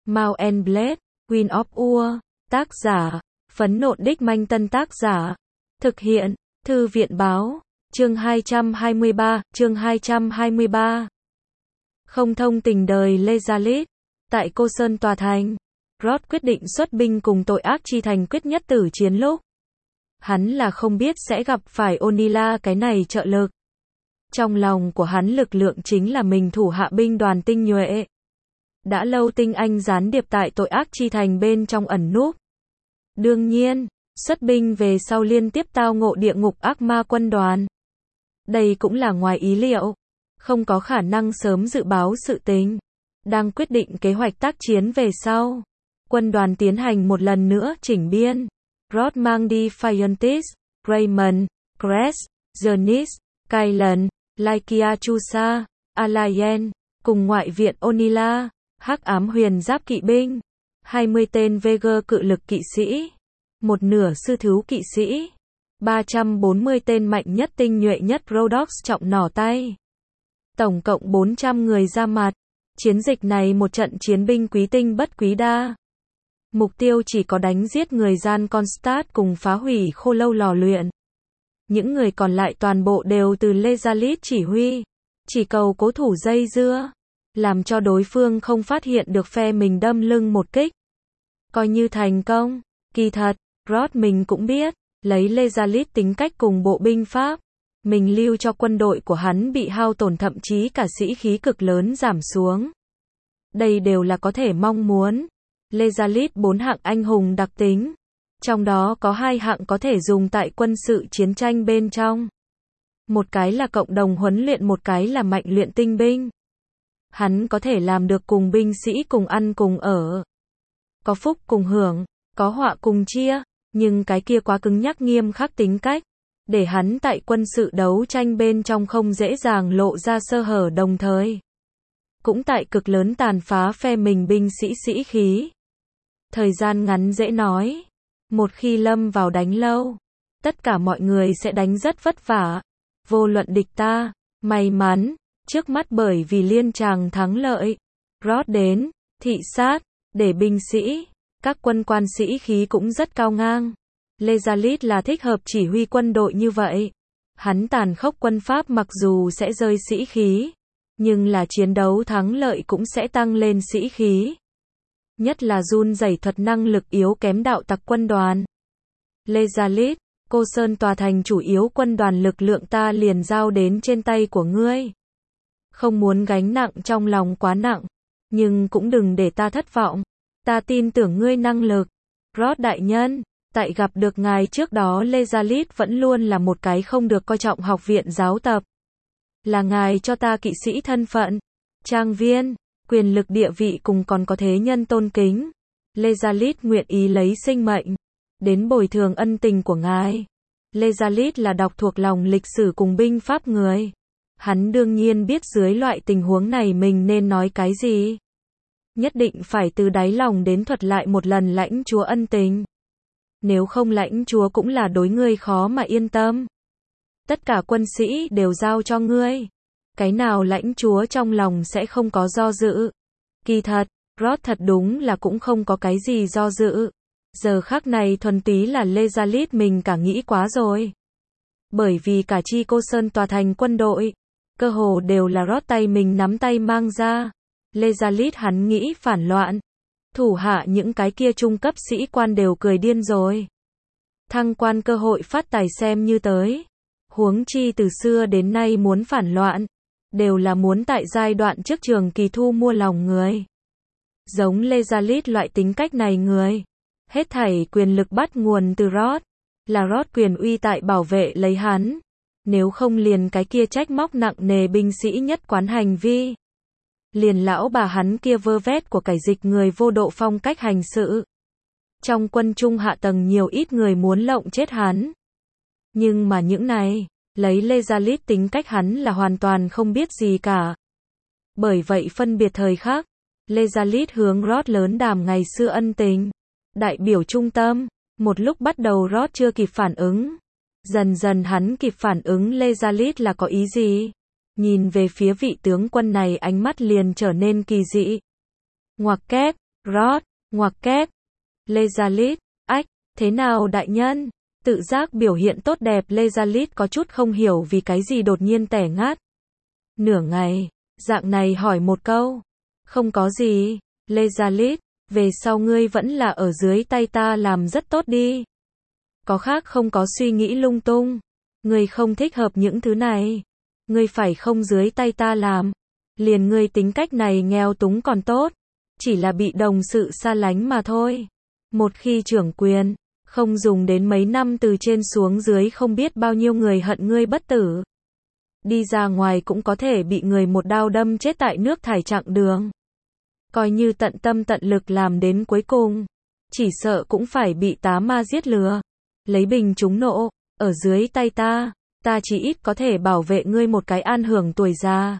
Mount and Blade, Queen of War, tác giả, Phấn Nộn Đích Manh Tân tác giả, thực hiện, Thư viện báo, chương 223. Không thông tình đời Lezalit, tại Cô Sơn Tòa Thành, Rod quyết định xuất binh cùng tội ác chi thành quyết nhất tử chiến lúc. Hắn là không biết sẽ gặp phải Onila cái này trợ lực. Trong lòng của hắn lực lượng chính là mình thủ hạ binh đoàn tinh nhuệ. Đã lâu tinh anh gián điệp tại tội ác chi thành bên trong ẩn núp. Đương nhiên, xuất binh về sau liên tiếp tao ngộ địa ngục ác ma quân đoàn. Đây cũng là ngoài ý liệu, không có khả năng sớm dự báo sự tình. Đang quyết định kế hoạch tác chiến về sau, quân đoàn tiến hành một lần nữa chỉnh biên. Rod mang đi Phiontis, Raymond, Cress, Jonis, Kylan, Lykia Chusa, Alayen, cùng ngoại viện Onila, hắc ám huyền giáp kỵ binh, 20 tên Vega cự lực kỵ sĩ, một nửa sư thú kỵ sĩ, 340 tên mạnh nhất tinh nhuệ nhất Rhodox trọng nỏ tay. Tổng cộng 400 người ra mặt. Chiến dịch này một trận chiến binh quý tinh bất quý đa. Mục tiêu chỉ có đánh giết người gian Constat cùng phá hủy khô lâu lò luyện. Những người còn lại toàn bộ đều từ Lezalit chỉ huy, chỉ cầu cố thủ dây dưa, làm cho đối phương không phát hiện được phe mình đâm lưng một kích. Coi như thành công. Kỳ thật, Rod mình cũng biết, lấy Lezalit tính cách cùng bộ binh pháp, mình lưu cho quân đội của hắn bị hao tổn thậm chí cả sĩ khí cực lớn giảm xuống. Đây đều là có thể mong muốn. Lezalit 4 hạng anh hùng đặc tính, trong đó có 2 hạng có thể dùng tại quân sự chiến tranh bên trong. Một cái là cộng đồng huấn luyện, một cái là mạnh luyện tinh binh. Hắn có thể làm được cùng binh sĩ cùng ăn cùng ở. Có phúc cùng hưởng, có họa cùng chia, nhưng cái kia quá cứng nhắc nghiêm khắc tính cách, để hắn tại quân sự đấu tranh bên trong không dễ dàng lộ ra sơ hở, đồng thời cũng tại cực lớn tàn phá phe mình binh sĩ sĩ khí. Thời gian ngắn dễ nói, một khi lâm vào đánh lâu, tất cả mọi người sẽ đánh rất vất vả. Vô luận địch ta, may mắn, trước mắt bởi vì liên tràng thắng lợi, Rod đến, thị sát, để binh sĩ, các quân quan sĩ khí cũng rất cao ngang. Lezalit là thích hợp chỉ huy quân đội như vậy. Hắn tàn khốc quân pháp mặc dù sẽ rơi sĩ khí, nhưng là chiến đấu thắng lợi cũng sẽ tăng lên sĩ khí. Nhất là run rẩy thuật năng lực yếu kém đạo tặc quân đoàn. Lezalit, Cô Sơn Tòa Thành chủ yếu quân đoàn lực lượng ta liền giao đến trên tay của ngươi. Không muốn gánh nặng trong lòng quá nặng, nhưng cũng đừng để ta thất vọng. Ta tin tưởng ngươi năng lực. Rod đại nhân, tại gặp được ngài trước đó Lezalit vẫn luôn là một cái không được coi trọng học viện giáo tập. Là ngài cho ta kỵ sĩ thân phận, trang viên, quyền lực địa vị cùng còn có thế nhân tôn kính. Lezalit nguyện ý lấy sinh mệnh đến bồi thường ân tình của ngài. Lezalit là đọc thuộc lòng lịch sử cùng binh pháp người. Hắn đương nhiên biết dưới loại tình huống này mình nên nói cái gì. Nhất định phải từ đáy lòng đến thuật lại một lần lãnh chúa ân tình. Nếu không lãnh chúa cũng là đối ngươi khó mà yên tâm. Tất cả quân sĩ đều giao cho ngươi. Cái nào lãnh chúa trong lòng sẽ không có do dự. Kỳ thật, Rod thật đúng là cũng không có cái gì do dự. Giờ khắc này thuần túy là Lezalit mình cả nghĩ quá rồi. Bởi vì cả chi Cô Sơn Tòa Thành quân đội, cơ hồ đều là Rod tay mình nắm tay mang ra. Lezalit hắn nghĩ phản loạn. Thủ hạ những cái kia trung cấp sĩ quan đều cười điên rồi. Thăng quan cơ hội phát tài xem như tới. Huống chi từ xưa đến nay muốn phản loạn, đều là muốn tại giai đoạn trước trường kỳ thu mua lòng người. Giống Lezalit loại tính cách này người, hết thảy quyền lực bắt nguồn từ Rod, là Rod quyền uy tại bảo vệ lấy hắn. Nếu không liền cái kia trách móc nặng nề binh sĩ nhất quán hành vi. Liền lão bà hắn kia vơ vét của cải dịch người vô độ phong cách hành sự. Trong quân trung hạ tầng nhiều ít người muốn lộng chết hắn. Nhưng mà những này, lấy Lezalit tính cách hắn là hoàn toàn không biết gì cả. Bởi vậy phân biệt thời khắc, Lezalit hướng Rod lớn đàm ngày xưa ân tình. Đại biểu trung tâm, một lúc bắt đầu Rod chưa kịp phản ứng. Dần dần hắn kịp phản ứng Lezalit là có ý gì. Nhìn về phía vị tướng quân này ánh mắt liền trở nên kỳ dị. Ngoặc kép, Rod, ngoặc kép. Lezalit, ách, thế nào đại nhân? Tự giác biểu hiện tốt đẹp Lezalit có chút không hiểu vì cái gì đột nhiên tẻ ngắt. Nửa ngày, dạng này hỏi một câu. Không có gì, Lezalit, về sau ngươi vẫn là ở dưới tay ta làm rất tốt đi. Có khác không có suy nghĩ lung tung. Ngươi không thích hợp những thứ này. Ngươi phải không dưới tay ta làm. Liền ngươi tính cách này nghèo túng còn tốt. Chỉ là bị đồng sự xa lánh mà thôi. Một khi trưởng quyền, không dùng đến mấy năm từ trên xuống dưới không biết bao nhiêu người hận ngươi bất tử. Đi ra ngoài cũng có thể bị người một đao đâm chết tại nước thải chặng đường. Coi như tận tâm tận lực làm đến cuối cùng. Chỉ sợ cũng phải bị tá ma giết lừa. Lấy bình trúng nộ, ở dưới tay ta chỉ ít có thể bảo vệ ngươi một cái an hưởng tuổi già.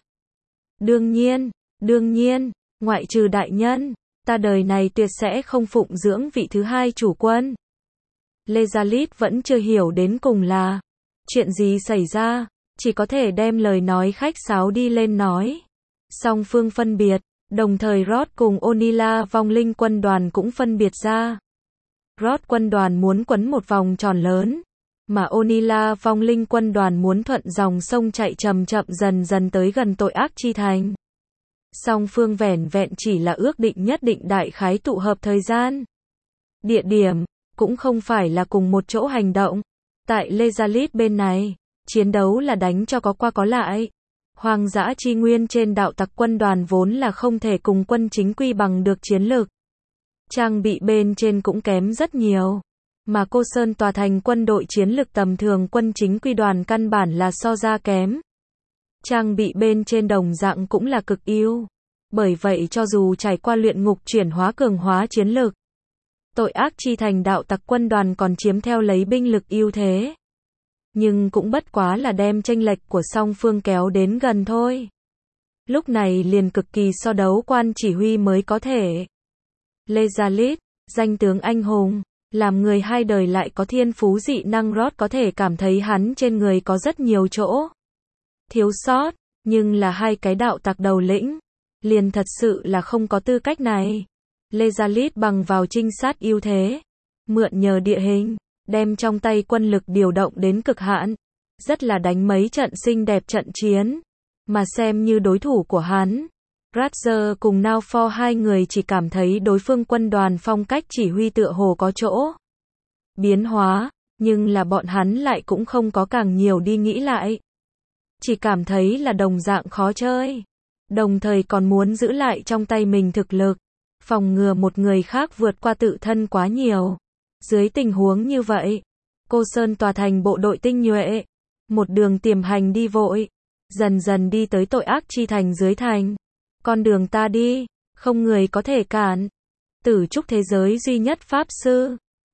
Đương nhiên, ngoại trừ đại nhân, ta đời này tuyệt sẽ không phụng dưỡng vị thứ hai chủ quân. Lezalit vẫn chưa hiểu đến cùng là chuyện gì xảy ra, chỉ có thể đem lời nói khách sáo đi lên nói. Song phương phân biệt, đồng thời Rod cùng Onila vong linh quân đoàn cũng phân biệt ra. Rod quân đoàn muốn quấn một vòng tròn lớn, mà Onila vong linh quân đoàn muốn thuận dòng sông chạy chậm chậm dần dần tới gần tội ác chi thành. Song phương vẻn vẹn chỉ là ước định nhất định đại khái tụ hợp thời gian. Địa điểm, cũng không phải là cùng một chỗ hành động. Tại Lezalit bên này, chiến đấu là đánh cho có qua có lại. Hoang dã chi nguyên trên đạo tặc quân đoàn vốn là không thể cùng quân chính quy bằng được chiến lược. Trang bị bên trên cũng kém rất nhiều. Mà Cô Sơn tòa thành quân đội chiến lược tầm thường quân chính quy đoàn căn bản là so ra kém. Trang bị bên trên đồng dạng cũng là cực yếu. Bởi vậy cho dù trải qua luyện ngục chuyển hóa cường hóa chiến lược, tội ác chi thành đạo tặc quân đoàn còn chiếm theo lấy binh lực ưu thế. Nhưng cũng bất quá là đem chênh lệch của song phương kéo đến gần thôi. Lúc này liền cực kỳ so đấu quan chỉ huy mới có thể. Lezalit, danh tướng anh hùng, làm người hai đời lại có thiên phú dị năng Rod có thể cảm thấy hắn trên người có rất nhiều chỗ thiếu sót, nhưng là hai cái đạo tặc đầu lĩnh, liền thật sự là không có tư cách này. Lezalit bằng vào trinh sát ưu thế, mượn nhờ địa hình, đem trong tay quân lực điều động đến cực hạn, rất là đánh mấy trận xinh đẹp trận chiến, mà xem như đối thủ của hắn. Ratzer cùng Naofor hai người chỉ cảm thấy đối phương quân đoàn phong cách chỉ huy tựa hồ có chỗ biến hóa, nhưng là bọn hắn lại cũng không có càng nhiều đi nghĩ lại. Chỉ cảm thấy là đồng dạng khó chơi. Đồng thời còn muốn giữ lại trong tay mình thực lực, phòng ngừa một người khác vượt qua tự thân quá nhiều. Dưới tình huống như vậy, Cô Sơn tòa thành bộ đội tinh nhuệ, một đường tiềm hành đi vội, dần dần đi tới tội ác chi thành dưới thành. Con đường ta đi, không người có thể cản. Tử trúc thế giới duy nhất pháp sư,